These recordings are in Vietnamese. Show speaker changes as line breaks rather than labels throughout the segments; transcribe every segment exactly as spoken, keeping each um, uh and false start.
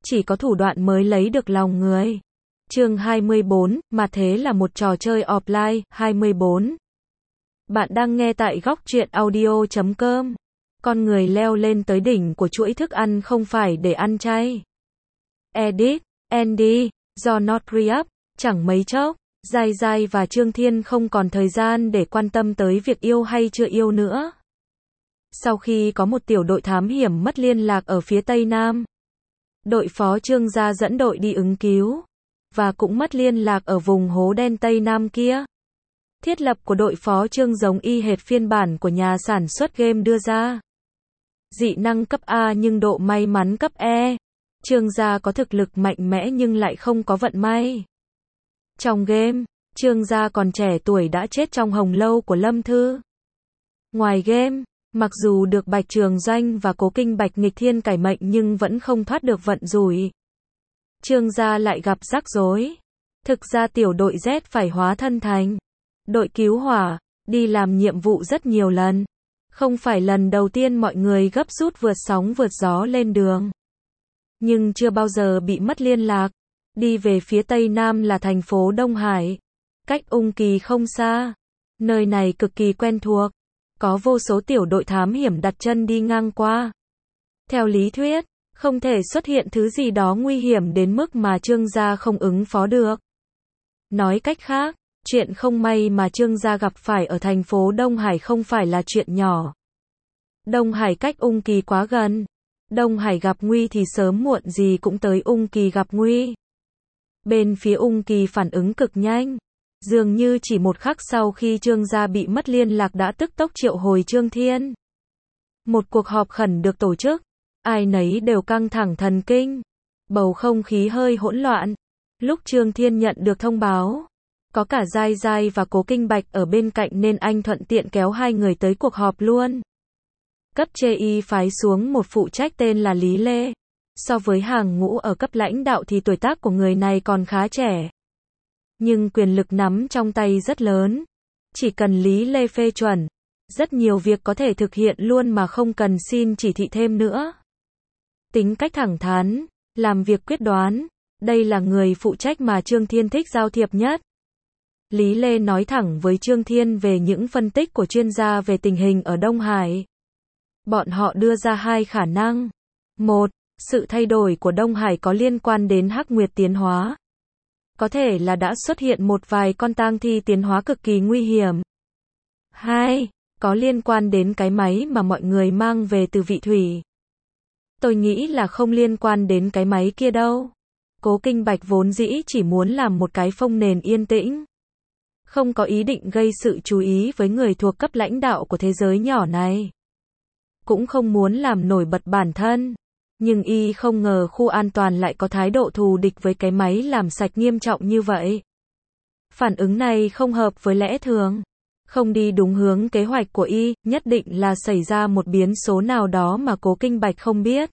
chỉ có thủ đoạn mới lấy được lòng người. Chương hai mươi bốn, mà thế là một trò chơi offline. hai mươi bốn. Bạn đang nghe tại góc truyện audio chấm com. Con người leo lên tới đỉnh của chuỗi thức ăn không phải để ăn chay. Edit, Andy, do Not Re-up, chẳng mấy chốc, Giai Giai và Trương Thiên không còn thời gian để quan tâm tới việc yêu hay chưa yêu nữa. Sau khi có một tiểu đội thám hiểm mất liên lạc ở phía Tây Nam, đội phó Trương gia dẫn đội đi ứng cứu, và cũng mất liên lạc ở vùng hố đen Tây Nam kia. Thiết lập của đội phó Trương giống y hệt phiên bản của nhà sản xuất game đưa ra. Dị năng cấp A nhưng độ may mắn cấp E. Trương gia có thực lực mạnh mẽ nhưng lại không có vận may. Trong game, Trương gia còn trẻ tuổi đã chết trong hồng lâu của Lâm Thư. Ngoài game, mặc dù được Bạch Trường Doanh và Cố Kinh Bạch nghịch thiên cải mệnh nhưng vẫn không thoát được vận rủi. Trương gia lại gặp rắc rối. Thực ra tiểu đội Z phải hóa thân thành đội cứu hỏa, đi làm nhiệm vụ rất nhiều lần. Không phải lần đầu tiên mọi người gấp rút vượt sóng vượt gió lên đường. Nhưng chưa bao giờ bị mất liên lạc. Đi về phía Tây Nam là thành phố Đông Hải. Cách Ung Kỳ không xa. Nơi này cực kỳ quen thuộc. Có vô số tiểu đội thám hiểm đặt chân đi ngang qua. Theo lý thuyết, không thể xuất hiện thứ gì đó nguy hiểm đến mức mà Trương gia không ứng phó được. Nói cách khác, chuyện không may mà Trương gia gặp phải ở thành phố Đông Hải không phải là chuyện nhỏ. Đông Hải cách Ung Kỳ quá gần. Đông Hải gặp nguy thì sớm muộn gì cũng tới Ung Kỳ gặp nguy. Bên phía Ung Kỳ phản ứng cực nhanh. Dường như chỉ một khắc sau khi Trương gia bị mất liên lạc đã tức tốc triệu hồi Trương Thiên. Một cuộc họp khẩn được tổ chức. Ai nấy đều căng thẳng thần kinh. Bầu không khí hơi hỗn loạn. Lúc Trương Thiên nhận được thông báo, có cả Giai Giai và Cố Kinh Bạch ở bên cạnh nên anh thuận tiện kéo hai người tới cuộc họp luôn. Cấp chê y phái xuống một phụ trách tên là Lý Lê. So với hàng ngũ ở cấp lãnh đạo thì tuổi tác của người này còn khá trẻ. Nhưng quyền lực nắm trong tay rất lớn. Chỉ cần Lý Lê phê chuẩn, rất nhiều việc có thể thực hiện luôn mà không cần xin chỉ thị thêm nữa. Tính cách thẳng thắn, làm việc quyết đoán, đây là người phụ trách mà Trương Thiên thích giao thiệp nhất. Lý Lê nói thẳng với Trương Thiên về những phân tích của chuyên gia về tình hình ở Đông Hải. Bọn họ đưa ra hai khả năng. Một, sự thay đổi của Đông Hải có liên quan đến Hắc Nguyệt tiến hóa. Có thể là đã xuất hiện một vài con tang thi tiến hóa cực kỳ nguy hiểm. Hai, có liên quan đến cái máy mà mọi người mang về từ Vị Thủy. Tôi nghĩ là không liên quan đến cái máy kia đâu. Cố Kinh Bạch vốn dĩ chỉ muốn làm một cái phông nền yên tĩnh. Không có ý định gây sự chú ý với người thuộc cấp lãnh đạo của thế giới nhỏ này. Cũng không muốn làm nổi bật bản thân. Nhưng y không ngờ khu an toàn lại có thái độ thù địch với cái máy làm sạch nghiêm trọng như vậy. Phản ứng này không hợp với lẽ thường. Không đi đúng hướng kế hoạch của y, nhất định là xảy ra một biến số nào đó mà Cố Kinh Bạch không biết.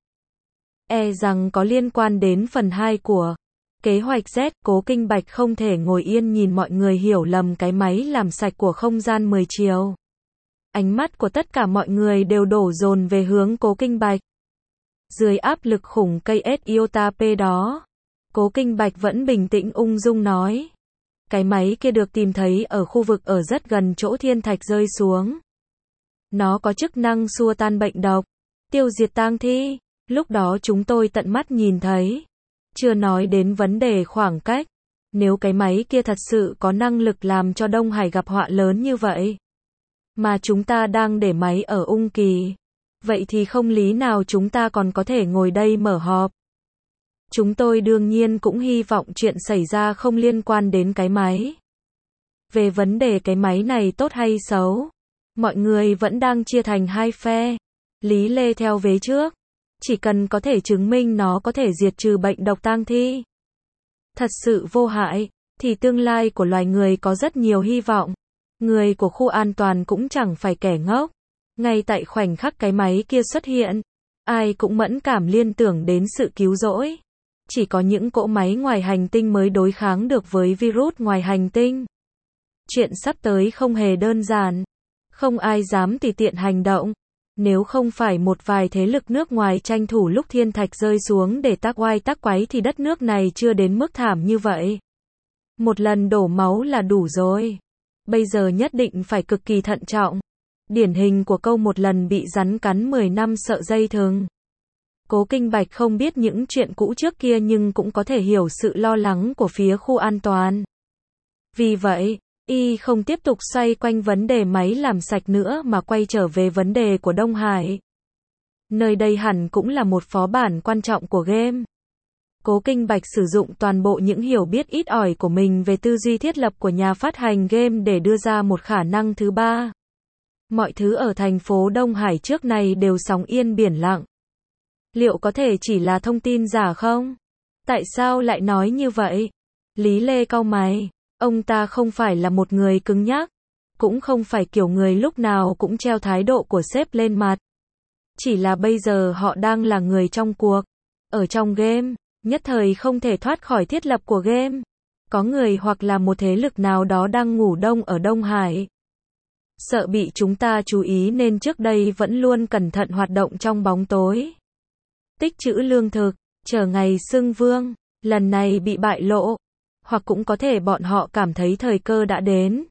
E rằng có liên quan đến phần hai của kế hoạch Z. Cố Kinh Bạch không thể ngồi yên nhìn mọi người hiểu lầm cái máy làm sạch của không gian mười chiều. Ánh mắt của tất cả mọi người đều đổ dồn về hướng Cố Kinh Bạch. Dưới áp lực khủng cây S iota P đó, Cố Kinh Bạch vẫn bình tĩnh ung dung nói. Cái máy kia được tìm thấy ở khu vực ở rất gần chỗ thiên thạch rơi xuống. Nó có chức năng xua tan bệnh độc, tiêu diệt tang thi. Lúc đó chúng tôi tận mắt nhìn thấy. Chưa nói đến vấn đề khoảng cách. Nếu cái máy kia thật sự có năng lực làm cho Đông Hải gặp họa lớn như vậy, mà chúng ta đang để máy ở Ung Kỳ, vậy thì không lý nào chúng ta còn có thể ngồi đây mở họp. Chúng tôi đương nhiên cũng hy vọng chuyện xảy ra không liên quan đến cái máy. Về vấn đề cái máy này tốt hay xấu, mọi người vẫn đang chia thành hai phe. Lý Lê theo vế trước. Chỉ cần có thể chứng minh nó có thể diệt trừ bệnh độc tang thi, thật sự vô hại, thì tương lai của loài người có rất nhiều hy vọng. Người của khu an toàn cũng chẳng phải kẻ ngốc. Ngay tại khoảnh khắc cái máy kia xuất hiện, ai cũng mẫn cảm liên tưởng đến sự cứu rỗi. Chỉ có những cỗ máy ngoài hành tinh mới đối kháng được với virus ngoài hành tinh. Chuyện sắp tới không hề đơn giản. Không ai dám tùy tiện hành động. Nếu không phải một vài thế lực nước ngoài tranh thủ lúc thiên thạch rơi xuống để tác oai tác quái thì đất nước này chưa đến mức thảm như vậy. Một lần đổ máu là đủ rồi. Bây giờ nhất định phải cực kỳ thận trọng. Điển hình của câu một lần bị rắn cắn mười năm sợ dây thừng. Cố Kinh Bạch không biết những chuyện cũ trước kia nhưng cũng có thể hiểu sự lo lắng của phía khu an toàn. Vì vậy, y không tiếp tục xoay quanh vấn đề máy làm sạch nữa mà quay trở về vấn đề của Đông Hải. Nơi đây hẳn cũng là một phó bản quan trọng của game. Cố Kinh Bạch sử dụng toàn bộ những hiểu biết ít ỏi của mình về tư duy thiết lập của nhà phát hành game để đưa ra một khả năng thứ ba. Mọi thứ ở thành phố Đông Hải trước này đều sóng yên biển lặng. Liệu có thể chỉ là thông tin giả không? Tại sao lại nói như vậy? Lý Lê cau mày. Ông ta không phải là một người cứng nhắc. Cũng không phải kiểu người lúc nào cũng treo thái độ của sếp lên mặt. Chỉ là bây giờ họ đang là người trong cuộc. Ở trong game, nhất thời không thể thoát khỏi thiết lập của game. Có người hoặc là một thế lực nào đó đang ngủ đông ở Đông Hải. Sợ bị chúng ta chú ý nên trước đây vẫn luôn cẩn thận hoạt động trong bóng tối. Tích trữ lương thực, chờ ngày xưng vương, lần này bị bại lộ. Hoặc cũng có thể bọn họ cảm thấy thời cơ đã đến.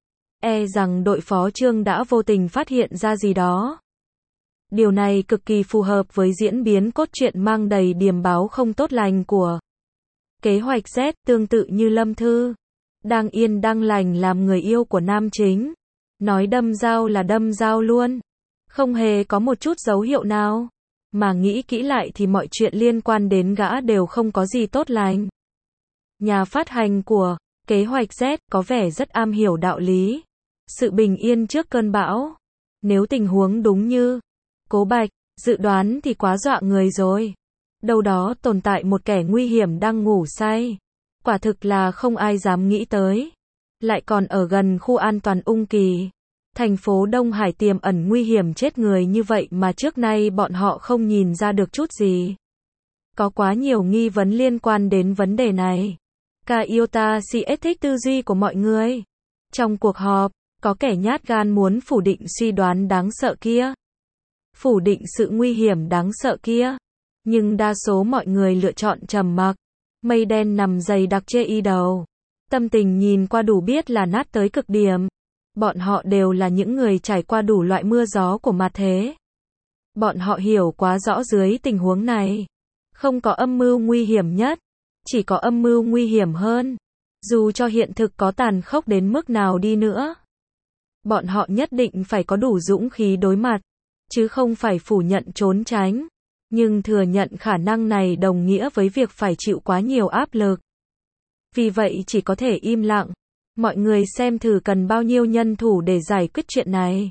E rằng đội phó Trương đã vô tình phát hiện ra gì đó. Điều này cực kỳ phù hợp với diễn biến cốt truyện mang đầy điềm báo không tốt lành của Kế hoạch Z, tương tự như Lâm Thư. Đang yên đang lành làm người yêu của nam chính. Nói đâm dao là đâm dao luôn. Không hề có một chút dấu hiệu nào. Mà nghĩ kỹ lại thì mọi chuyện liên quan đến gã đều không có gì tốt lành. Nhà phát hành của Kế hoạch Z có vẻ rất am hiểu đạo lý. Sự bình yên trước cơn bão. Nếu tình huống đúng như Cố Bạch dự đoán thì quá dọa người rồi. Đâu đó tồn tại một kẻ nguy hiểm đang ngủ say. Quả thực là không ai dám nghĩ tới. Lại còn ở gần khu an toàn Ung Kỳ. Thành phố Đông Hải tiềm ẩn nguy hiểm chết người như vậy mà trước nay bọn họ không nhìn ra được chút gì. Có quá nhiều nghi vấn liên quan đến vấn đề này. Kaiota xê ét thích tư duy của mọi người. Trong cuộc họp, có kẻ nhát gan muốn phủ định suy đoán đáng sợ kia. Phủ định sự nguy hiểm đáng sợ kia. Nhưng đa số mọi người lựa chọn trầm mặc. Mây đen nằm dày đặc chê y đầu. Tâm tình nhìn qua đủ biết là nát tới cực điểm. Bọn họ đều là những người trải qua đủ loại mưa gió của mặt thế. Bọn họ hiểu quá rõ dưới tình huống này. Không có âm mưu nguy hiểm nhất. Chỉ có âm mưu nguy hiểm hơn. Dù cho hiện thực có tàn khốc đến mức nào đi nữa. Bọn họ nhất định phải có đủ dũng khí đối mặt. Chứ không phải phủ nhận trốn tránh. Nhưng thừa nhận khả năng này đồng nghĩa với việc phải chịu quá nhiều áp lực. Vì vậy chỉ có thể im lặng. Mọi người xem thử cần bao nhiêu nhân thủ để giải quyết chuyện này.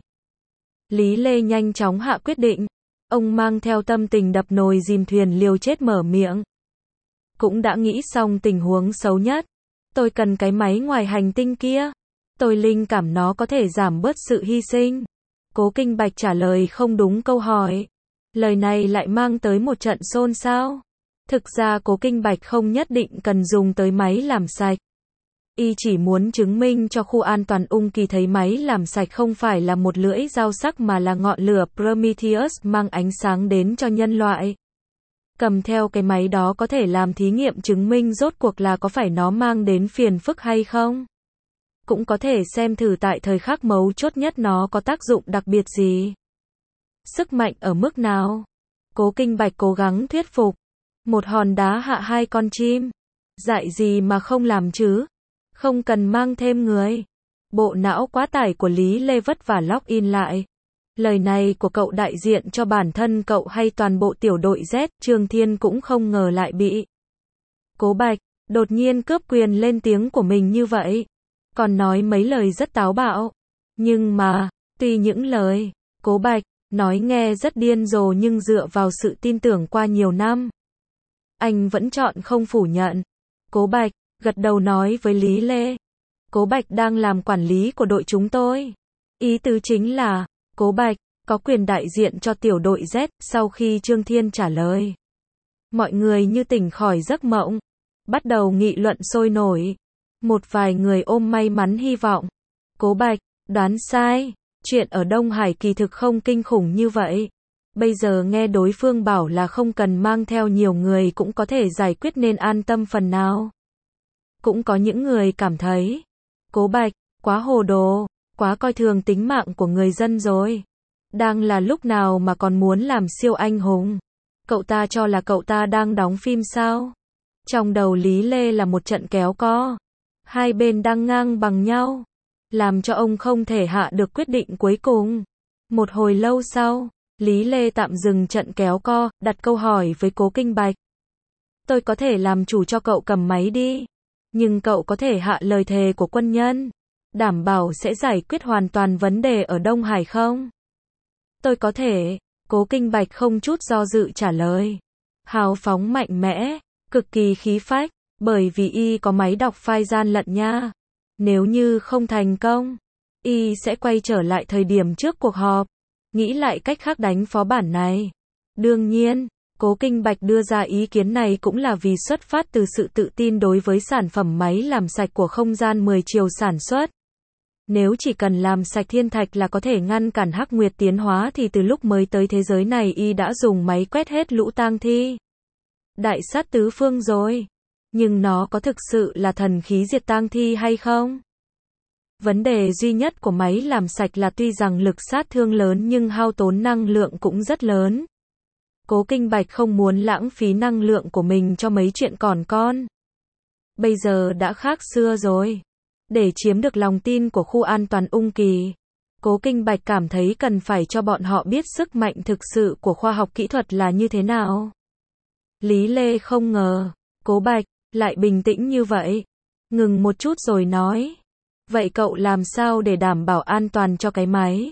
Lý Lê nhanh chóng hạ quyết định. Ông mang theo tâm tình đập nồi dìm thuyền liều chết mở miệng. Cũng đã nghĩ xong tình huống xấu nhất. Tôi cần cái máy ngoài hành tinh kia. Tôi linh cảm nó có thể giảm bớt sự hy sinh. Cố Kinh Bạch trả lời không đúng câu hỏi. Lời này lại mang tới một trận xôn xao. Thực ra Cố Kinh Bạch không nhất định cần dùng tới máy làm sạch. Y chỉ muốn chứng minh cho khu an toàn Ung Kỳ thấy máy làm sạch không phải là một lưỡi dao sắc mà là ngọn lửa Prometheus mang ánh sáng đến cho nhân loại. Cầm theo cái máy đó có thể làm thí nghiệm chứng minh rốt cuộc là có phải nó mang đến phiền phức hay không. Cũng có thể xem thử tại thời khắc mấu chốt nhất nó có tác dụng đặc biệt gì. Sức mạnh ở mức nào. Cố Kinh Bạch cố gắng thuyết phục. Một hòn đá hạ hai con chim. Dại gì mà không làm chứ. Không cần mang thêm người. Bộ não quá tải của Lý Lê vất vả login lại. Lời này của cậu đại diện cho bản thân cậu hay toàn bộ tiểu đội Z, Trương Thiên cũng không ngờ lại bị. Cố Bạch, đột nhiên cướp quyền lên tiếng của mình như vậy. Còn nói mấy lời rất táo bạo. Nhưng mà, tuy những lời, Cố Bạch, nói nghe rất điên rồ nhưng dựa vào sự tin tưởng qua nhiều năm. Anh vẫn chọn không phủ nhận. Cố Bạch, gật đầu nói với Lý Lê. Cố Bạch đang làm quản lý của đội chúng tôi. Ý tứ chính là, Cố Bạch, có quyền đại diện cho tiểu đội Z, sau khi Trương Thiên trả lời. Mọi người như tỉnh khỏi giấc mộng. Bắt đầu nghị luận sôi nổi. Một vài người ôm may mắn hy vọng. Cố Bạch, đoán sai. Chuyện ở Đông Hải kỳ thực không kinh khủng như vậy. Bây giờ nghe đối phương bảo là không cần mang theo nhiều người cũng có thể giải quyết nên an tâm phần nào. Cũng có những người cảm thấy, Cố Bạch, quá hồ đồ, quá coi thường tính mạng của người dân rồi. Đang là lúc nào mà còn muốn làm siêu anh hùng? Cậu ta cho là cậu ta đang đóng phim sao? Trong đầu Lý Lê là một trận kéo co. Hai bên đang ngang bằng nhau. Làm cho ông không thể hạ được quyết định cuối cùng. Một hồi lâu sau, Lý Lê tạm dừng trận kéo co, đặt câu hỏi với Cố Kinh Bạch. Tôi có thể làm chủ cho cậu cầm máy đi. Nhưng cậu có thể hạ lời thề của quân nhân. Đảm bảo sẽ giải quyết hoàn toàn vấn đề ở Đông Hải không? Tôi có thể. Cố Kinh Bạch không chút do dự trả lời. Hào phóng mạnh mẽ, cực kỳ khí phách, bởi vì y có máy đọc file gian lận nha. Nếu như không thành công, y sẽ quay trở lại thời điểm trước cuộc họp, nghĩ lại cách khác đánh phó bản này. Đương nhiên, Cố Kinh Bạch đưa ra ý kiến này cũng là vì xuất phát từ sự tự tin đối với sản phẩm máy làm sạch của không gian mười chiều sản xuất. Nếu chỉ cần làm sạch thiên thạch là có thể ngăn cản Hắc Nguyệt tiến hóa thì từ lúc mới tới thế giới này y đã dùng máy quét hết lũ tang thi. Đại sát tứ phương rồi. Nhưng nó có thực sự là thần khí diệt tang thi hay không? Vấn đề duy nhất của máy làm sạch là tuy rằng lực sát thương lớn nhưng hao tốn năng lượng cũng rất lớn. Cố Kinh Bạch không muốn lãng phí năng lượng của mình cho mấy chuyện còn con. Bây giờ đã khác xưa rồi. Để chiếm được lòng tin của khu an toàn Ung Kỳ, Cố Kinh Bạch cảm thấy cần phải cho bọn họ biết sức mạnh thực sự của khoa học kỹ thuật là như thế nào. Lý Lê không ngờ, Cố Bạch lại bình tĩnh như vậy. Ngừng một chút rồi nói. Vậy cậu làm sao để đảm bảo an toàn cho cái máy?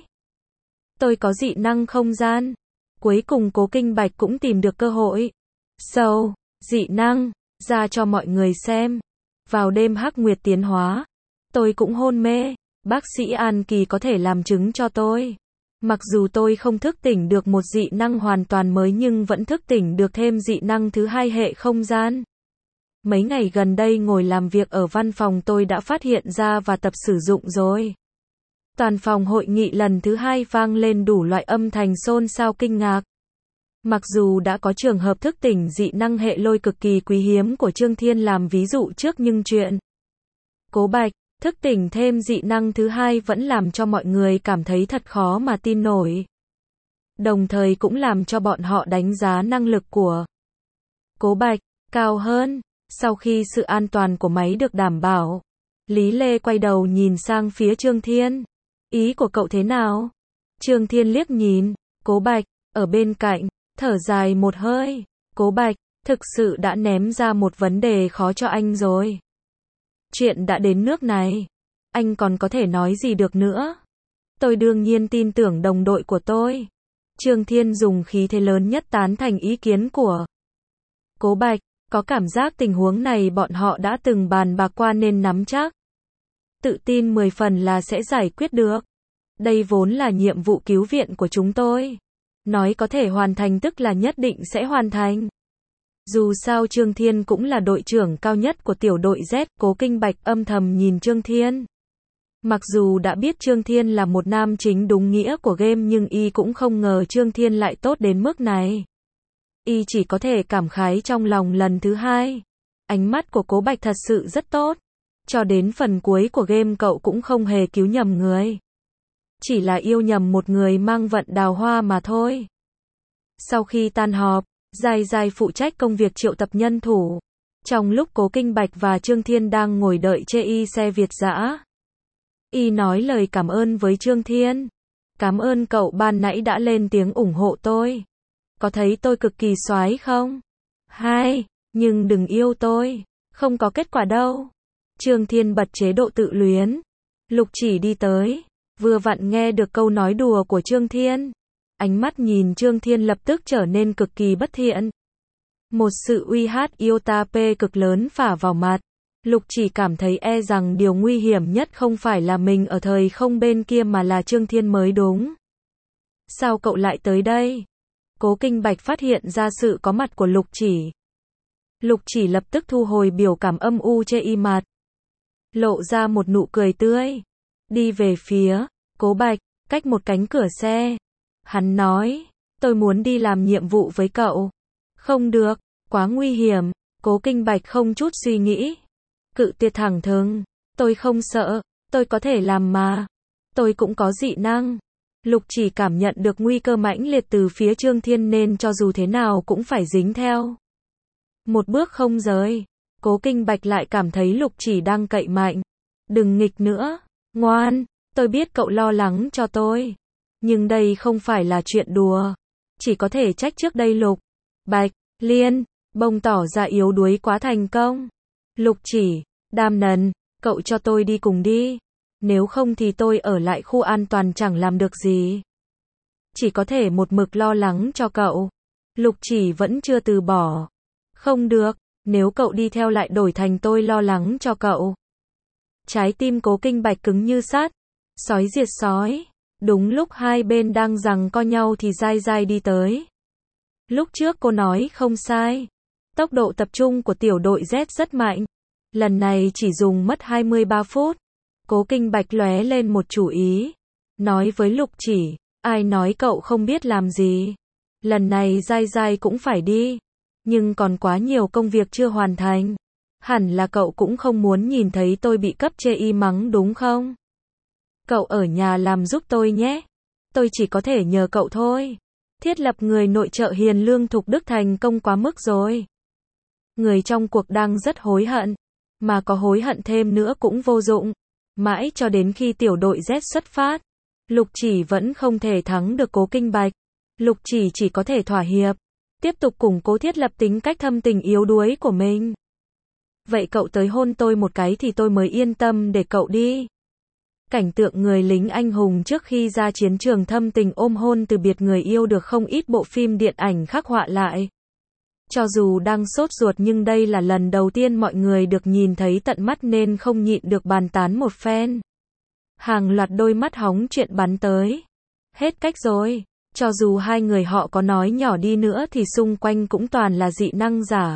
Tôi có dị năng không gian. Cuối cùng Cố Kinh Bạch cũng tìm được cơ hội. Sâu, so, dị năng, ra cho mọi người xem. Vào đêm Hắc Nguyệt tiến hóa, tôi cũng hôn mê. Bác sĩ An Kỳ có thể làm chứng cho tôi. Mặc dù tôi không thức tỉnh được một dị năng hoàn toàn mới nhưng vẫn thức tỉnh được thêm dị năng thứ hai hệ không gian. Mấy ngày gần đây ngồi làm việc ở văn phòng tôi đã phát hiện ra và tập sử dụng rồi. Toàn phòng hội nghị lần thứ hai vang lên đủ loại âm thanh xôn xao kinh ngạc. Mặc dù đã có trường hợp thức tỉnh dị năng hệ lôi cực kỳ quý hiếm của Trương Thiên làm ví dụ trước nhưng chuyện Cố Bạch thức tỉnh thêm dị năng thứ hai vẫn làm cho mọi người cảm thấy thật khó mà tin nổi. Đồng thời cũng làm cho bọn họ đánh giá năng lực của Cố Bạch cao hơn. Sau khi sự an toàn của máy được đảm bảo, Lý Lê quay đầu nhìn sang phía Trương Thiên. Ý của cậu thế nào? Trương Thiên liếc nhìn Cố Bạch ở bên cạnh, thở dài một hơi. Cố Bạch thực sự đã ném ra một vấn đề khó cho anh rồi. Chuyện đã đến nước này, anh còn có thể nói gì được nữa? Tôi đương nhiên tin tưởng đồng đội của tôi. Trương Thiên dùng khí thế lớn nhất tán thành ý kiến của Cố Bạch. Có cảm giác tình huống này bọn họ đã từng bàn bạc qua nên nắm chắc. Tự tin mười phần là sẽ giải quyết được. Đây vốn là nhiệm vụ cứu viện của chúng tôi. Nói có thể hoàn thành tức là nhất định sẽ hoàn thành. Dù sao Trương Thiên cũng là đội trưởng cao nhất của tiểu đội Z. Cố Kinh Bạch âm thầm nhìn Trương Thiên. Mặc dù đã biết Trương Thiên là một nam chính đúng nghĩa của game nhưng y cũng không ngờ Trương Thiên lại tốt đến mức này. Y chỉ có thể cảm khái trong lòng lần thứ hai. Ánh mắt của Cố Bạch thật sự rất tốt. Cho đến phần cuối của game cậu cũng không hề cứu nhầm người. Chỉ là yêu nhầm một người mang vận đào hoa mà thôi. Sau khi tan họp, Giai Giai phụ trách công việc triệu tập nhân thủ. Trong lúc Cố Kinh Bạch và Trương Thiên đang ngồi đợi chê y xe Việt dã, y nói lời cảm ơn với Trương Thiên. Cảm ơn cậu ban nãy đã lên tiếng ủng hộ tôi. Có thấy tôi cực kỳ soái không? Hai, nhưng đừng yêu tôi. Không có kết quả đâu. Trương Thiên bật chế độ tự luyến. Lục Chỉ đi tới. Vừa vặn nghe được câu nói đùa của Trương Thiên. Ánh mắt nhìn Trương Thiên lập tức trở nên cực kỳ bất thiện. Một sự uy hát iota p cực lớn phả vào mặt. Lục Chỉ cảm thấy e rằng điều nguy hiểm nhất không phải là mình ở thời không bên kia mà là Trương Thiên mới đúng. Sao cậu lại tới đây? Cố Kinh Bạch phát hiện ra sự có mặt của Lục Chỉ. Lục Chỉ lập tức thu hồi biểu cảm âm u chê y mặt. Lộ ra một nụ cười tươi. Đi về phía Cố Bạch, cách một cánh cửa xe. Hắn nói, tôi muốn đi làm nhiệm vụ với cậu. Không được, quá nguy hiểm. Cố Kinh Bạch không chút suy nghĩ. Cự tuyệt thẳng thừng, tôi không sợ, tôi có thể làm mà. Tôi cũng có dị năng. Lục Chỉ cảm nhận được nguy cơ mãnh liệt từ phía Trương Thiên nên cho dù thế nào cũng phải dính theo. Một bước không rời. Cố Kinh Bạch lại cảm thấy Lục Chỉ đang cậy mạnh. Đừng nghịch nữa, ngoan, tôi biết cậu lo lắng cho tôi. Nhưng đây không phải là chuyện đùa. Chỉ có thể trách trước đây Lục Bạch Liên bông tỏ ra yếu đuối quá thành công. Lục Chỉ, Đàm Nần, cậu cho tôi đi cùng đi. Nếu không thì tôi ở lại khu an toàn chẳng làm được gì. Chỉ có thể một mực lo lắng cho cậu. Lục Chỉ vẫn chưa từ bỏ. Không được, nếu cậu đi theo lại đổi thành tôi lo lắng cho cậu. Trái tim Cố Kinh Bạch cứng như sắt. Sói diệt sói. Đúng lúc hai bên đang giằng co nhau thì Giai Giai đi tới. Lúc trước cô nói không sai. Tốc độ tập trung của tiểu đội Z rất mạnh. Lần này chỉ dùng mất hai mươi ba phút. Cố Kinh Bạch lóe lên một chủ ý. Nói với Lục Chỉ, ai nói cậu không biết làm gì. Lần này Giai Giai cũng phải đi. Nhưng còn quá nhiều công việc chưa hoàn thành. Hẳn là cậu cũng không muốn nhìn thấy tôi bị cấp chê y mắng đúng không? Cậu ở nhà làm giúp tôi nhé. Tôi chỉ có thể nhờ cậu thôi. Thiết lập người nội trợ hiền lương thục đức thành công quá mức rồi. Người trong cuộc đang rất hối hận. Mà có hối hận thêm nữa cũng vô dụng. Mãi cho đến khi tiểu đội Z xuất phát. Lục Chỉ vẫn không thể thắng được Cố Kinh Bạch. Lục Chỉ chỉ có thể thỏa hiệp. Tiếp tục củng cố thiết lập tính cách thâm tình yếu đuối của mình. Vậy cậu tới hôn tôi một cái thì tôi mới yên tâm để cậu đi. Cảnh tượng người lính anh hùng trước khi ra chiến trường thâm tình ôm hôn từ biệt người yêu được không ít bộ phim điện ảnh khắc họa lại. Cho dù đang sốt ruột nhưng đây là lần đầu tiên mọi người được nhìn thấy tận mắt nên không nhịn được bàn tán một phen. Hàng loạt đôi mắt hóng chuyện bắn tới. Hết cách rồi. Cho dù hai người họ có nói nhỏ đi nữa thì xung quanh cũng toàn là dị năng giả.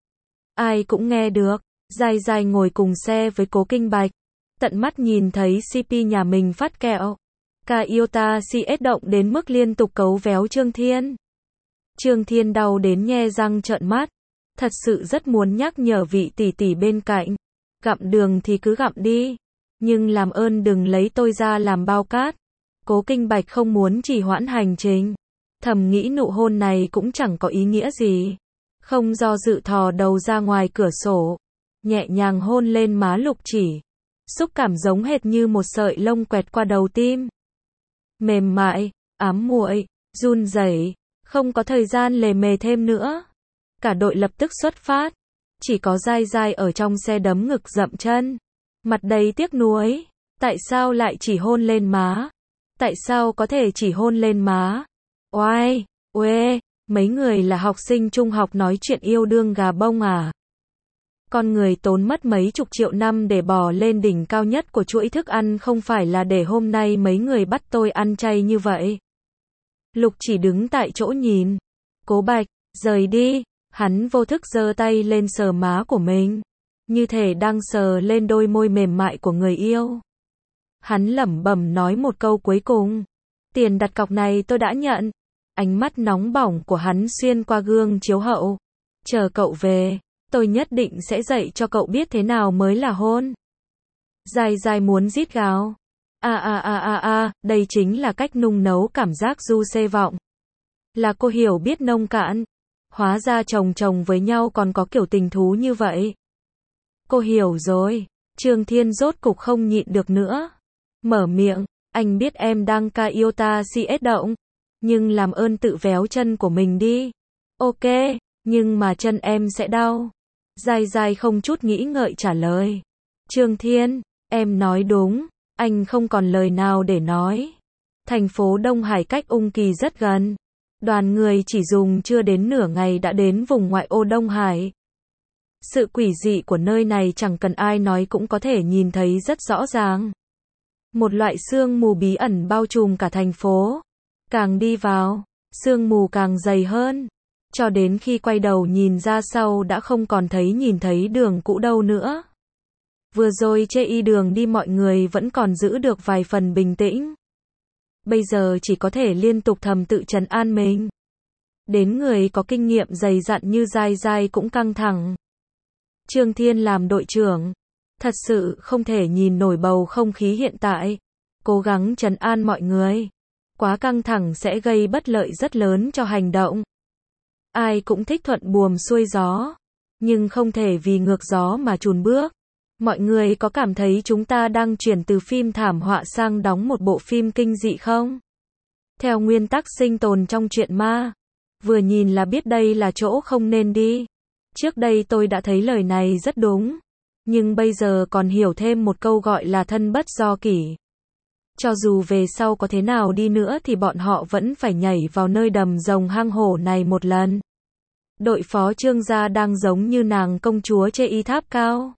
Ai cũng nghe được. Giai Giai ngồi cùng xe với Cố Kinh Bạch. Tận mắt nhìn thấy xê pê nhà mình phát kẹo. Ca Iota xê ét động đến mức liên tục cấu véo Trương Thiên. Trương Thiên đau đến nhe răng trợn mắt. Thật sự rất muốn nhắc nhở vị tỷ tỷ bên cạnh. Gặm đường thì cứ gặm đi. Nhưng làm ơn đừng lấy tôi ra làm bao cát. Cố Kinh Bạch không muốn trì hoãn hành trình. Thầm nghĩ nụ hôn này cũng chẳng có ý nghĩa gì. Không do dự thò đầu ra ngoài cửa sổ. Nhẹ nhàng hôn lên má Lục Chỉ. Xúc cảm giống hệt như một sợi lông quẹt qua đầu tim. Mềm mại, ám muội, run rẩy, không có thời gian lề mề thêm nữa. Cả đội lập tức xuất phát. Chỉ có Giai Giai ở trong xe đấm ngực dậm chân. Mặt đầy tiếc nuối. Tại sao lại chỉ hôn lên má? Tại sao có thể chỉ hôn lên má? Oai, uê, mấy người là học sinh trung học nói chuyện yêu đương gà bông à? Con người tốn mất mấy chục triệu năm để bò lên đỉnh cao nhất của chuỗi thức ăn không phải là để hôm nay mấy người bắt tôi ăn chay như vậy. Lục Chỉ đứng tại chỗ nhìn. Cố Bạch, rời đi. Hắn vô thức giơ tay lên sờ má của mình. Như thể đang sờ lên đôi môi mềm mại của người yêu. Hắn lẩm bẩm nói một câu cuối cùng. Tiền đặt cọc này tôi đã nhận. Ánh mắt nóng bỏng của hắn xuyên qua gương chiếu hậu. Chờ cậu về, tôi nhất định sẽ dạy cho cậu biết thế nào mới là hôn. Giai Giai muốn rít gào. A a a a a, đây chính là cách nung nấu cảm giác du xê vọng. Là cô hiểu biết nông cạn. Hóa ra chồng chồng với nhau còn có kiểu tình thú như vậy. Cô hiểu rồi. Trương Thiên rốt cục không nhịn được nữa. Mở miệng, anh biết em đang ca Iota xê ét động. Nhưng làm ơn tự véo chân của mình đi. Ok, nhưng mà chân em sẽ đau. Giai Giai không chút nghĩ ngợi trả lời. Trương Thiên, em nói đúng. Anh không còn lời nào để nói. Thành phố Đông Hải cách Ung Kỳ rất gần. Đoàn người chỉ dùng chưa đến nửa ngày đã đến vùng ngoại ô Đông Hải. Sự quỷ dị của nơi này chẳng cần ai nói cũng có thể nhìn thấy rất rõ ràng. Một loại sương mù bí ẩn bao trùm cả thành phố. Càng đi vào, sương mù càng dày hơn. Cho đến khi quay đầu nhìn ra sau đã không còn thấy nhìn thấy đường cũ đâu nữa. Vừa rồi chê y đường đi mọi người vẫn còn giữ được vài phần bình tĩnh. bây giờ chỉ có thể liên tục thầm tự trấn an mình. Đến người có kinh nghiệm dày dặn như Giai Giai cũng căng thẳng. Trương Thiên làm đội trưởng, thật sự không thể nhìn nổi bầu không khí hiện tại. Cố gắng trấn an mọi người. Quá căng thẳng sẽ gây bất lợi rất lớn cho hành động. Ai cũng thích thuận buồm xuôi gió, nhưng không thể vì ngược gió mà chùn bước. Mọi người có cảm thấy chúng ta đang chuyển từ phim thảm họa sang đóng một bộ phim kinh dị không? Theo nguyên tắc sinh tồn trong truyện ma, vừa nhìn là biết đây là chỗ không nên đi. Trước đây tôi đã thấy lời này rất đúng, nhưng bây giờ còn hiểu thêm một câu gọi là thân bất do kỷ. Cho dù về sau có thế nào đi nữa thì bọn họ vẫn phải nhảy vào nơi đầm rồng hang hổ này một lần. Đội phó Trương gia đang giống như nàng công chúa trên y tháp cao.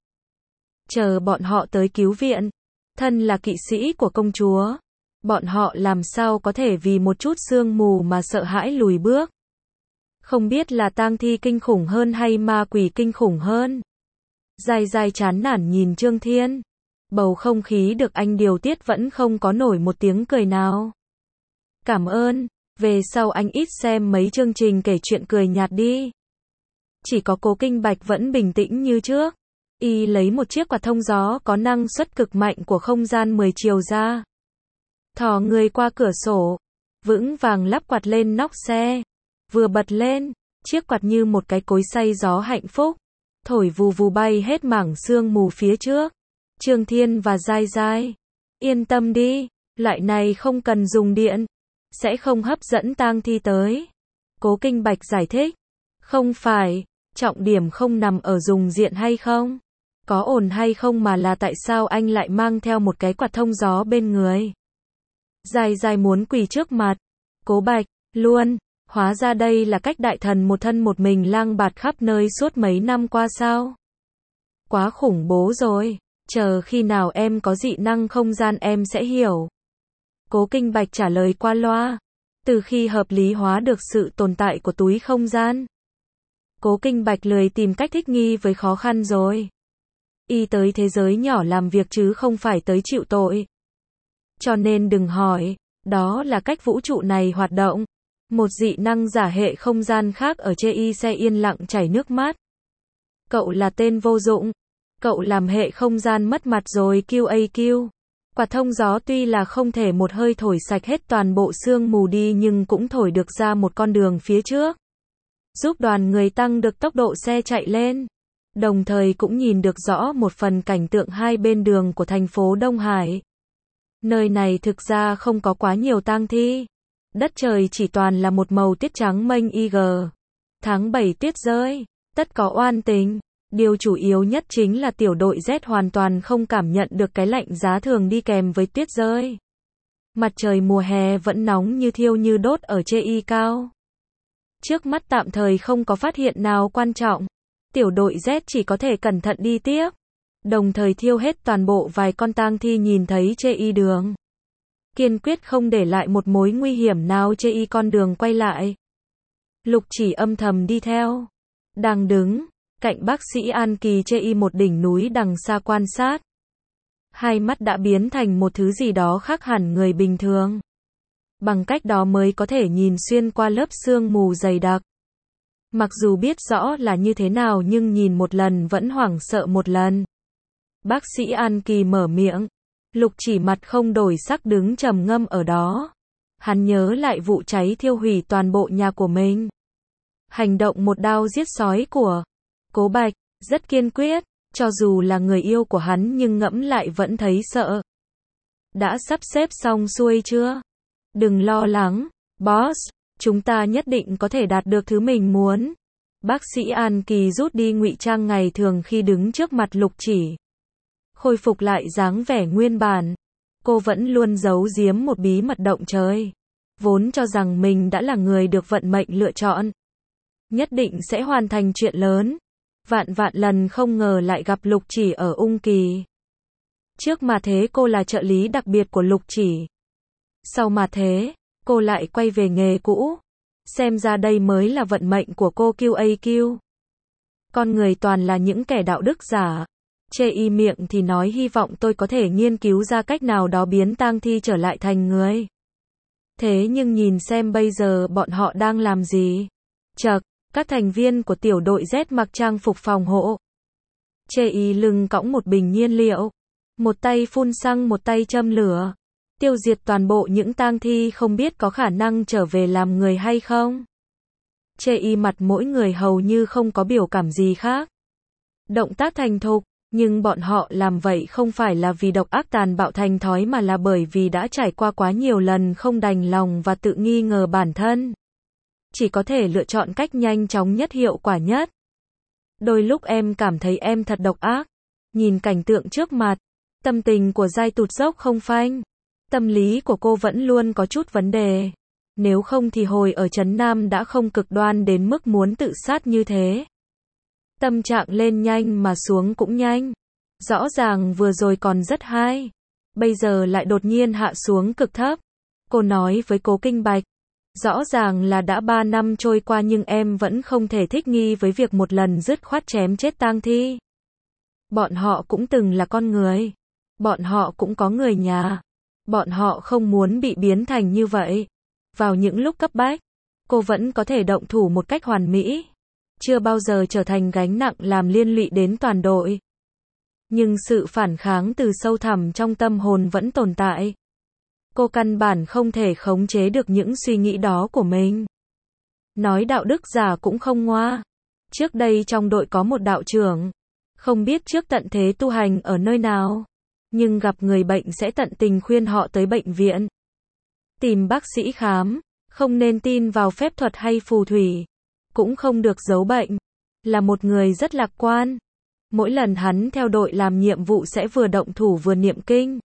Chờ bọn họ tới cứu viện. Thân là kỵ sĩ của công chúa. Bọn họ làm sao có thể vì một chút sương mù mà sợ hãi lùi bước. Không biết là tang thi kinh khủng hơn hay ma quỷ kinh khủng hơn. Giai Giai chán nản nhìn Trương Thiên. Bầu không khí được anh điều tiết vẫn không có nổi một tiếng cười nào. Cảm ơn, về sau anh ít xem mấy chương trình kể chuyện cười nhạt đi. Chỉ có Cố Kinh Bạch vẫn bình tĩnh như trước. Y lấy một chiếc quạt thông gió có năng suất cực mạnh của không gian mười chiều ra. Thò người qua cửa sổ, vững vàng lắp quạt lên nóc xe. Vừa bật lên, chiếc quạt như một cái cối xay gió hạnh phúc, thổi vù vù bay hết mảng sương mù phía trước. Trương Thiên và Giai Giai, yên tâm đi, loại này không cần dùng điện, sẽ không hấp dẫn tang thi tới. Cố Kinh Bạch giải thích, không phải, trọng điểm không nằm ở dùng điện hay không, có ổn hay không mà là tại sao anh lại mang theo một cái quạt thông gió bên người. Giai Giai muốn quỳ trước mặt, Cố Bạch, luôn, hóa ra đây là cách đại thần một thân một mình lang bạt khắp nơi suốt mấy năm qua sao. Quá khủng bố rồi. Chờ khi nào em có dị năng không gian em sẽ hiểu. Cố Kinh Bạch trả lời qua loa. Từ khi hợp lý hóa được sự tồn tại của túi không gian, Cố Kinh Bạch lười tìm cách thích nghi với khó khăn rồi. Y tới thế giới nhỏ làm việc chứ không phải tới chịu tội. Cho nên đừng hỏi, đó là cách vũ trụ này hoạt động. Một dị năng giả hệ không gian khác ở chê y sẽ yên lặng chảy nước mắt. Cậu là tên vô dụng. Cậu làm hệ không gian mất mặt rồi quy a quy. Quạt thông gió tuy là không thể một hơi thổi sạch hết toàn bộ sương mù đi nhưng cũng thổi được ra một con đường phía trước. Giúp đoàn người tăng được tốc độ xe chạy lên. Đồng thời cũng nhìn được rõ một phần cảnh tượng hai bên đường của thành phố Đông Hải. Nơi này thực ra không có quá nhiều tang thi. Đất trời chỉ toàn là một màu tiết trắng mênh ig. Tháng bảy tuyết rơi, tất có oan tình. Điều chủ yếu nhất chính là tiểu đội Z hoàn toàn không cảm nhận được cái lạnh giá thường đi kèm với tuyết rơi. Mặt trời mùa hè vẫn nóng như thiêu như đốt ở chê y cao. Trước mắt tạm thời không có phát hiện nào quan trọng. Tiểu đội Z chỉ có thể cẩn thận đi tiếp. Đồng thời thiêu hết toàn bộ vài con tang thi nhìn thấy chê y đường. Kiên quyết không để lại một mối nguy hiểm nào chê y con đường quay lại. Lục Chỉ âm thầm đi theo. Đang đứng cạnh bác sĩ An Kỳ chê y một đỉnh núi đằng xa quan sát. Hai mắt đã biến thành một thứ gì đó khác hẳn người bình thường. Bằng cách đó mới có thể nhìn xuyên qua lớp sương mù dày đặc. Mặc dù biết rõ là như thế nào nhưng nhìn một lần vẫn hoảng sợ một lần. Bác sĩ An Kỳ mở miệng. Lục Chỉ mặt không đổi sắc đứng trầm ngâm ở đó. Hắn nhớ lại vụ cháy thiêu hủy toàn bộ nhà của mình. Hành động một đao giết sói của Cố Bạch, rất kiên quyết, cho dù là người yêu của hắn nhưng ngẫm lại vẫn thấy sợ. Đã sắp xếp xong xuôi chưa? Đừng lo lắng, boss, chúng ta nhất định có thể đạt được thứ mình muốn. Bác sĩ An Kỳ rút đi ngụy trang ngày thường khi đứng trước mặt Lục Chỉ. Khôi phục lại dáng vẻ nguyên bản. Cô vẫn luôn giấu giếm một bí mật động trời. Vốn cho rằng mình đã là người được vận mệnh lựa chọn. Nhất định sẽ hoàn thành chuyện lớn. Vạn vạn lần không ngờ lại gặp Lục Chỉ ở Ung Kỳ. Trước mà thế cô là trợ lý đặc biệt của Lục Chỉ. Sau mà thế, cô lại quay về nghề cũ. Xem ra đây mới là vận mệnh của cô quy a quy. Con người toàn là những kẻ đạo đức giả. Chê y miệng thì nói hy vọng tôi có thể nghiên cứu ra cách nào đó biến tang thi trở lại thành người. Thế nhưng nhìn xem bây giờ bọn họ đang làm gì. Chậc, các thành viên của tiểu đội Z mặc trang phục phòng hộ. Chê ý lưng cõng một bình nhiên liệu. Một tay phun xăng một tay châm lửa. Tiêu diệt toàn bộ những tang thi không biết có khả năng trở về làm người hay không. Chê y mặt mỗi người hầu như không có biểu cảm gì khác. Động tác thành thục, nhưng bọn họ làm vậy không phải là vì độc ác tàn bạo thành thói mà là bởi vì đã trải qua quá nhiều lần không đành lòng và tự nghi ngờ bản thân. Chỉ có thể lựa chọn cách nhanh chóng nhất hiệu quả nhất. Đôi lúc em cảm thấy em thật độc ác. Nhìn cảnh tượng trước mặt, tâm tình của Giai tụt dốc không phanh. Tâm lý của cô vẫn luôn có chút vấn đề. Nếu không thì hồi ở Trấn Nam đã không cực đoan đến mức muốn tự sát như thế. Tâm trạng lên nhanh mà xuống cũng nhanh. Rõ ràng vừa rồi còn rất hay. Bây giờ lại đột nhiên hạ xuống cực thấp. Cô nói với Cố Kinh Bạch. Rõ ràng là đã ba năm trôi qua nhưng em vẫn không thể thích nghi với việc một lần dứt khoát chém chết tang thi. Bọn họ cũng từng là con người. Bọn họ cũng có người nhà. Bọn họ không muốn bị biến thành như vậy. Vào những lúc cấp bách, cô vẫn có thể động thủ một cách hoàn mỹ. Chưa bao giờ trở thành gánh nặng làm liên lụy đến toàn đội. Nhưng sự phản kháng từ sâu thẳm trong tâm hồn vẫn tồn tại. Cô căn bản không thể khống chế được những suy nghĩ đó của mình. Nói đạo đức giả cũng không ngoa. Trước đây trong đội có một đạo trưởng. Không biết trước tận thế tu hành ở nơi nào. Nhưng gặp người bệnh sẽ tận tình khuyên họ tới bệnh viện. Tìm bác sĩ khám. Không nên tin vào phép thuật hay phù thủy. Cũng không được giấu bệnh. Là một người rất lạc quan. Mỗi lần hắn theo đội làm nhiệm vụ sẽ vừa động thủ vừa niệm kinh.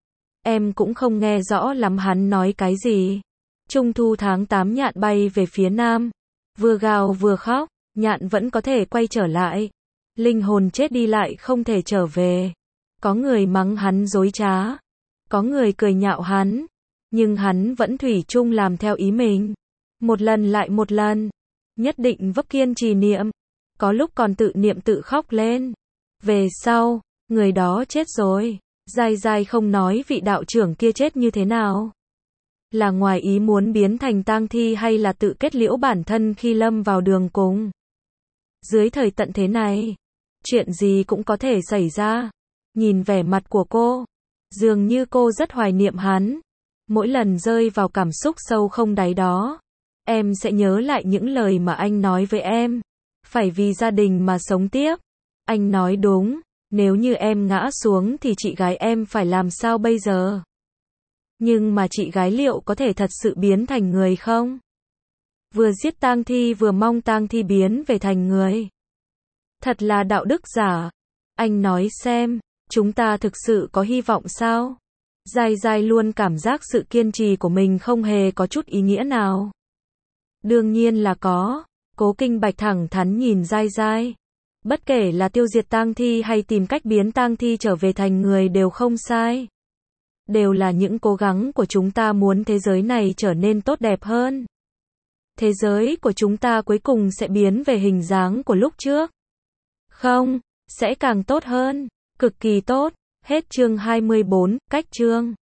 Em cũng không nghe rõ lắm hắn nói cái gì. Trung thu tháng tám nhạn bay về phía nam. Vừa gào vừa khóc, nhạn vẫn có thể quay trở lại. Linh hồn chết đi lại không thể trở về. Có người mắng hắn dối trá. Có người cười nhạo hắn. Nhưng hắn vẫn thủy chung làm theo ý mình. Một lần lại một lần. Nhất định vấp kiên trì niệm. Có lúc còn tự niệm tự khóc lên. Về sau, người đó chết rồi. Giai Giai không nói vị đạo trưởng kia chết như thế nào. Là ngoài ý muốn biến thành tang thi hay là tự kết liễu bản thân khi lâm vào đường cùng. Dưới thời tận thế này, chuyện gì cũng có thể xảy ra. Nhìn vẻ mặt của cô, dường như cô rất hoài niệm hắn. Mỗi lần rơi vào cảm xúc sâu không đáy đó, em sẽ nhớ lại những lời mà anh nói với em. Phải vì gia đình mà sống tiếp. Anh nói đúng, nếu như em ngã xuống thì chị gái em phải làm sao bây giờ? Nhưng mà chị gái liệu có thể thật sự biến thành người không? Vừa giết tang thi vừa mong tang thi biến về thành người. Thật là đạo đức giả. Anh nói xem, chúng ta thực sự có hy vọng sao? Giai Giai luôn cảm giác sự kiên trì của mình không hề có chút ý nghĩa nào. Đương nhiên là có. Cố Kinh Bạch thẳng thắn nhìn Giai Giai. Bất kể là tiêu diệt tang thi hay tìm cách biến tang thi trở về thành người đều không sai. Đều là những cố gắng của chúng ta muốn thế giới này trở nên tốt đẹp hơn. Thế giới của chúng ta cuối cùng sẽ biến về hình dáng của lúc trước. Không, sẽ càng tốt hơn. Cực kỳ tốt. Hết chương hai mươi bốn, cách chương.